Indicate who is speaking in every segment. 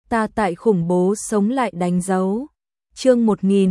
Speaker 1: ta tại khủng bố sống lại đánh dấu. Chương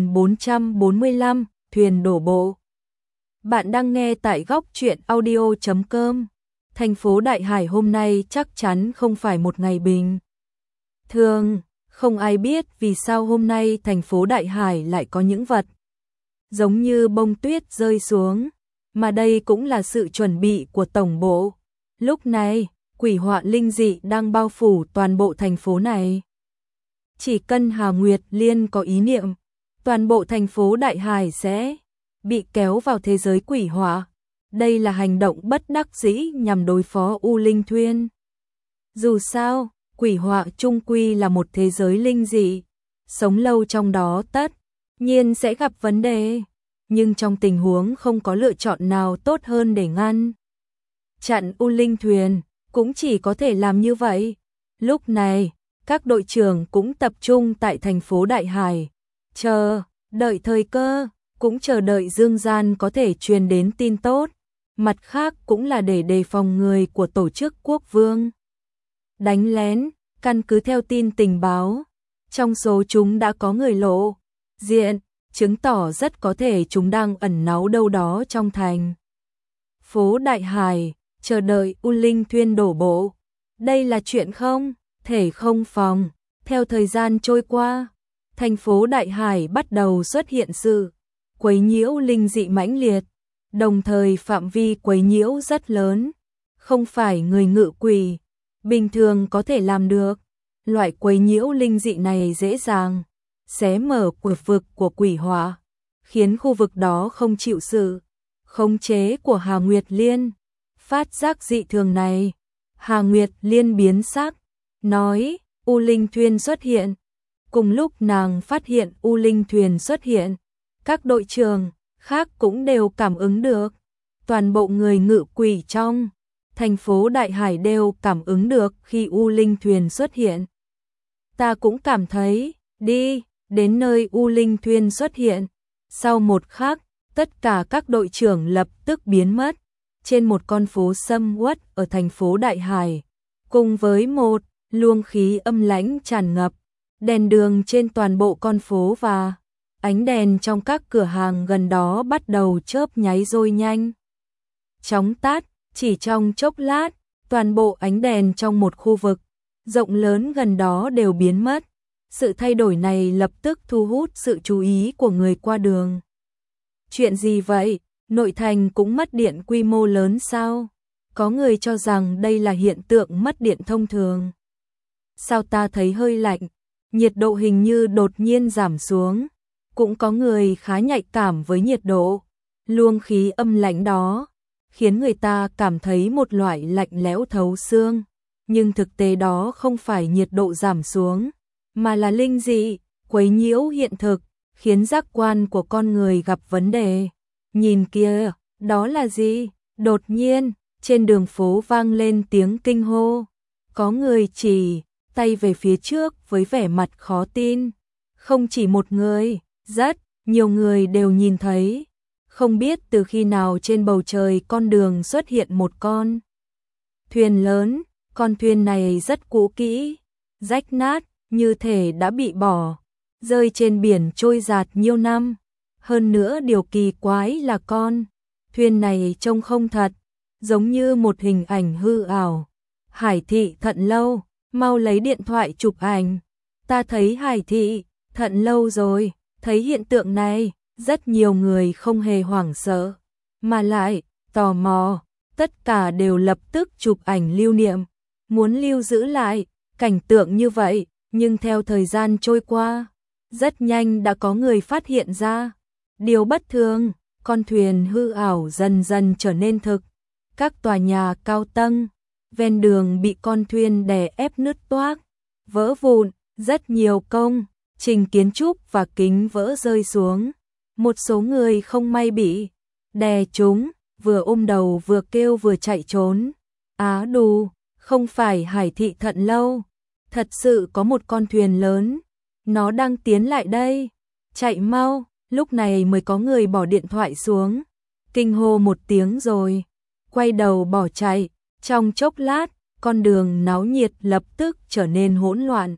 Speaker 1: 1445, thuyền đổ bộ. Bạn đang nghe tại góc truyện audio.com. Thành phố Đại Hải hôm nay chắc chắn không phải một ngày bình thường, không ai biết vì sao hôm nay thành phố Đại Hải lại có những vật giống như bông tuyết rơi xuống, mà đây cũng là sự chuẩn bị của tổng bộ. Lúc này, quỷ họa linh dị đang bao phủ toàn bộ thành phố này. Chỉ cần Hà Nguyệt Liên có ý niệm, toàn bộ thành phố Đại Hải sẽ bị kéo vào thế giới quỷ họa. Đây là hành động bất đắc dĩ nhằm đối phó U Linh Thuyền. Dù sao, quỷ họa chung quy là một thế giới linh dị, sống lâu trong đó tất nhiên sẽ gặp vấn đề, nhưng trong tình huống không có lựa chọn nào tốt hơn để ngăn chặn U Linh Thuyền, cũng chỉ có thể làm như vậy. Lúc này, các đội trưởng cũng tập trung tại thành phố Đại Hải, chờ đợi thời cơ, cũng chờ đợi Dương Gian có thể truyền đến tin tốt. Mặt khác cũng là để đề phòng người của tổ chức quốc vương đánh lén. Căn cứ theo tin tình báo, trong số chúng đã có người lộ diện, chứng tỏ rất có thể chúng đang ẩn náu đâu đó trong thành phố Đại Hải, chờ đợi U Linh Thuyền đổ bộ. Đây là chuyện không thể không phòng. Theo thời gian trôi qua, thành phố Đại Hải bắt đầu xuất hiện sự quấy nhiễu linh dị mãnh liệt, đồng thời phạm vi quấy nhiễu rất lớn, không phải người ngự quỷ bình thường có thể làm được. Loại quấy nhiễu linh dị này dễ dàng xé mở cửa vực của quỷ họa, khiến khu vực đó không chịu sự khống chế của Hà Nguyệt Liên. Phát giác dị thường này, Hà Nguyệt Liên biến sắc, nói U Linh Thuyền xuất hiện. Cùng lúc nàng phát hiện U Linh Thuyền xuất hiện, các đội trưởng khác cũng đều cảm ứng được. Toàn bộ người ngự quỷ trong thành phố Đại Hải đều cảm ứng được khi U Linh Thuyền xuất hiện. Ta cũng cảm thấy, đến nơi U Linh Thuyền xuất hiện. Sau một khắc, tất cả các đội trưởng lập tức biến mất trên một con phố sầm uất ở thành phố Đại Hải, cùng với một luồng khí âm lãnh tràn ngập. Đèn đường trên toàn bộ con phố và ánh đèn trong các cửa hàng gần đó bắt đầu chớp nháy rồi nhanh chóng tắt. Chỉ trong chốc lát, toàn bộ ánh đèn trong một khu vực rộng lớn gần đó đều biến mất. Sự thay đổi này lập tức thu hút sự chú ý của người qua đường. Chuyện gì vậy? Nội thành cũng mất điện quy mô lớn sao? Có người cho rằng đây là hiện tượng mất điện thông thường. Sao ta thấy hơi lạnh? Nhiệt độ hình như đột nhiên giảm xuống. Cũng có người khá nhạy cảm với nhiệt độ. Luồng khí âm lãnh đó khiến người ta cảm thấy một loại lạnh lẽo thấu xương. Nhưng thực tế đó không phải nhiệt độ giảm xuống, mà là linh dị, quấy nhiễu hiện thực, khiến giác quan của con người gặp vấn đề. Nhìn kia, đó là gì? Đột nhiên, trên đường phố vang lên tiếng kinh hô. Có người chỉ tay về phía trước với vẻ mặt khó tin. Không chỉ một người, rất nhiều người đều nhìn thấy. Không biết từ khi nào trên bầu trời con đường xuất hiện một con thuyền lớn. Con thuyền này rất cũ kỹ, rách nát, như thể đã bị bỏ rơi trên biển trôi dạt nhiều năm. Hơn nữa điều kỳ quái là con thuyền này trông không thật, giống như một hình ảnh hư ảo. Hải thị Thận Lâu, mau lấy điện thoại chụp ảnh. Ta thấy Hải thị Thận Lâu rồi. Thấy hiện tượng này, rất nhiều người không hề hoảng sợ, mà lại tò mò. Tất cả đều lập tức chụp ảnh lưu niệm, muốn lưu giữ lại cảnh tượng như vậy. Nhưng theo thời gian trôi qua, rất nhanh đã có người phát hiện ra điều bất thường. Con thuyền hư ảo dần dần trở nên thực. Các tòa nhà cao tầng ven đường bị con thuyền đè ép nứt toác, vỡ vụn. Rất nhiều công trình kiến trúc và kính vỡ rơi xuống. Một số người không may bị đè trúng, vừa ôm đầu vừa kêu vừa chạy trốn. Á đù, không phải Hải thị Thận Lâu, thật sự có một con thuyền lớn, nó đang tiến lại đây, chạy mau. Lúc này mới có người bỏ điện thoại xuống, kinh hô một tiếng rồi quay đầu bỏ chạy. Trong chốc lát, con đường náo nhiệt lập tức trở nên hỗn loạn.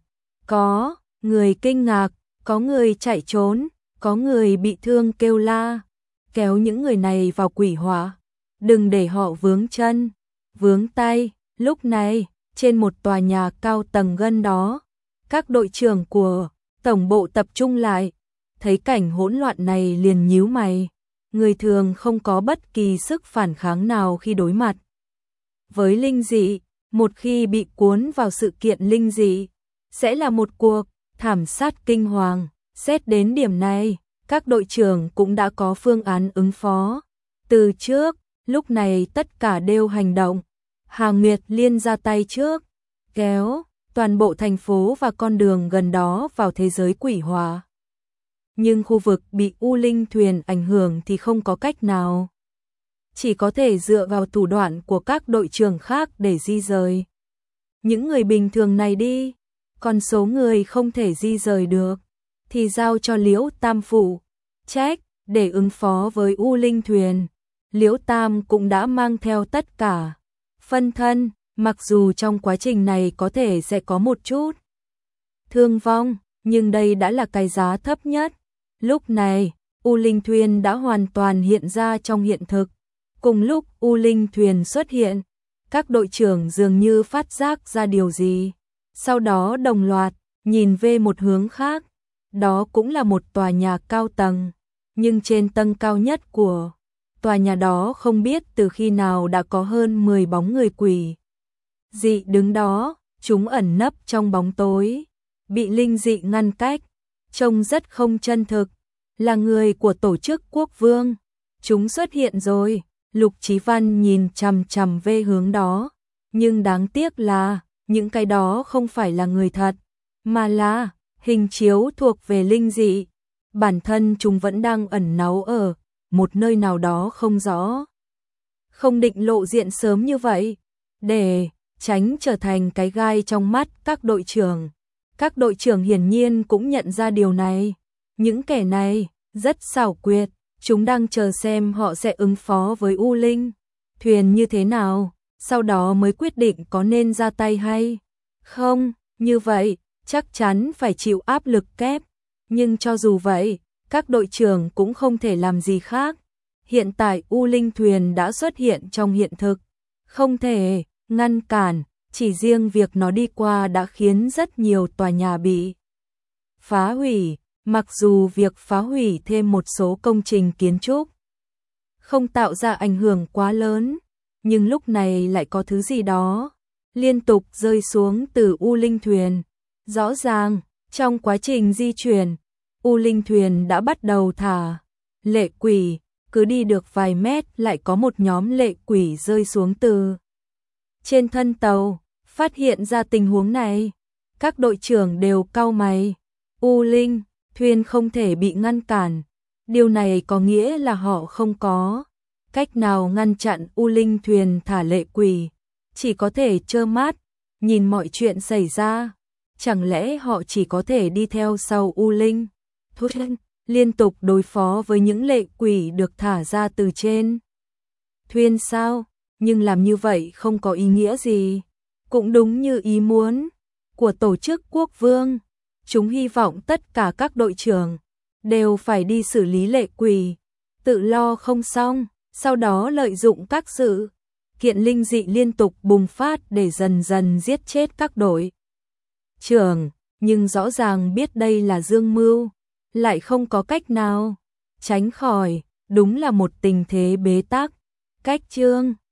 Speaker 1: Có người kinh ngạc, có người chạy trốn, có người bị thương kêu la, kéo những người này vào quỷ hỏa, đừng để họ vướng chân, vướng tay. Lúc này, trên một tòa nhà cao tầng gần đó, các đội trưởng của tổng bộ tập trung lại, thấy cảnh hỗn loạn này liền nhíu mày. Người thường không có bất kỳ sức phản kháng nào khi đối mặt với linh dị, một khi bị cuốn vào sự kiện linh dị, sẽ là một cuộc thảm sát kinh hoàng. Xét đến điểm này, các đội trưởng cũng đã có phương án ứng phó. Từ trước, lúc này tất cả đều hành động. Hà Nguyệt Liên ra tay trước, kéo toàn bộ thành phố và con đường gần đó vào thế giới quỷ hỏa. Nhưng khu vực bị U Linh thuyền ảnh hưởng thì không có cách nào. Chỉ có thể dựa vào thủ đoạn của các đội trưởng khác để di rời những người bình thường này đi. Còn số người không thể di rời được thì giao cho Liễu Tam phụ trách. Để ứng phó với U Linh thuyền, Liễu Tam cũng đã mang theo tất cả phân thân, mặc dù trong quá trình này có thể sẽ có một chút thương vong, nhưng đây đã là cái giá thấp nhất. Lúc này, U Linh thuyền đã hoàn toàn hiện ra trong hiện thực. Cùng lúc U Linh thuyền xuất hiện, các đội trưởng dường như phát giác ra điều gì, sau đó đồng loạt nhìn về một hướng khác. Đó cũng là một tòa nhà cao tầng, nhưng trên tầng cao nhất của tòa nhà đó không biết từ khi nào đã có hơn 10 bóng người quỷ dị đứng đó, chúng ẩn nấp trong bóng tối, bị linh dị ngăn cách, trông rất không chân thực, là người của tổ chức quốc vương. Chúng xuất hiện rồi. Lục Chí Văn nhìn chằm chằm về hướng đó, nhưng đáng tiếc là những cái đó không phải là người thật, mà là hình chiếu thuộc về linh dị. Bản thân chúng vẫn đang ẩn náu ở một nơi nào đó không rõ, không định lộ diện sớm như vậy, để tránh trở thành cái gai trong mắt các đội trưởng. Các đội trưởng hiển nhiên cũng nhận ra điều này. Những kẻ này rất xảo quyệt, chúng đang chờ xem họ sẽ ứng phó với U Linh thuyền như thế nào, sau đó mới quyết định có nên ra tay hay không. Như vậy, chắc chắn phải chịu áp lực kép. Nhưng cho dù vậy, các đội trưởng cũng không thể làm gì khác. Hiện tại U Linh thuyền đã xuất hiện trong hiện thực, không thể ngăn cản. Chỉ riêng việc nó đi qua đã khiến rất nhiều tòa nhà bị phá hủy. Mặc dù việc phá hủy thêm một số công trình kiến trúc không tạo ra ảnh hưởng quá lớn, nhưng lúc này lại có thứ gì đó liên tục rơi xuống từ U Linh thuyền. Rõ ràng, trong quá trình di chuyển, U Linh thuyền đã bắt đầu thả lệ quỷ, cứ đi được vài mét lại có một nhóm lệ quỷ rơi xuống từ trên thân tàu. Phát hiện ra tình huống này, các đội trưởng đều cau mày. U Linh thuyền không thể bị ngăn cản. Điều này có nghĩa là họ không có cách nào ngăn chặn U Linh thuyền thả lệ quỷ, chỉ có thể trơ mắt nhìn mọi chuyện xảy ra. Chẳng lẽ họ chỉ có thể đi theo sau U Linh thuyền, liên tục đối phó với những lệ quỷ được thả ra từ trên thuyền sao? Nhưng làm như vậy không có ý nghĩa gì. Cũng đúng như ý muốn của tổ chức quốc vương. Chúng hy vọng tất cả các đội trưởng đều phải đi xử lý lệ quỷ, tự lo không xong, sau đó lợi dụng các sự kiện linh dị liên tục bùng phát để dần dần giết chết các đội trưởng. Nhưng rõ ràng biết đây là dương mưu, lại không có cách nào tránh khỏi. Đúng là một tình thế bế tắc. Cách chương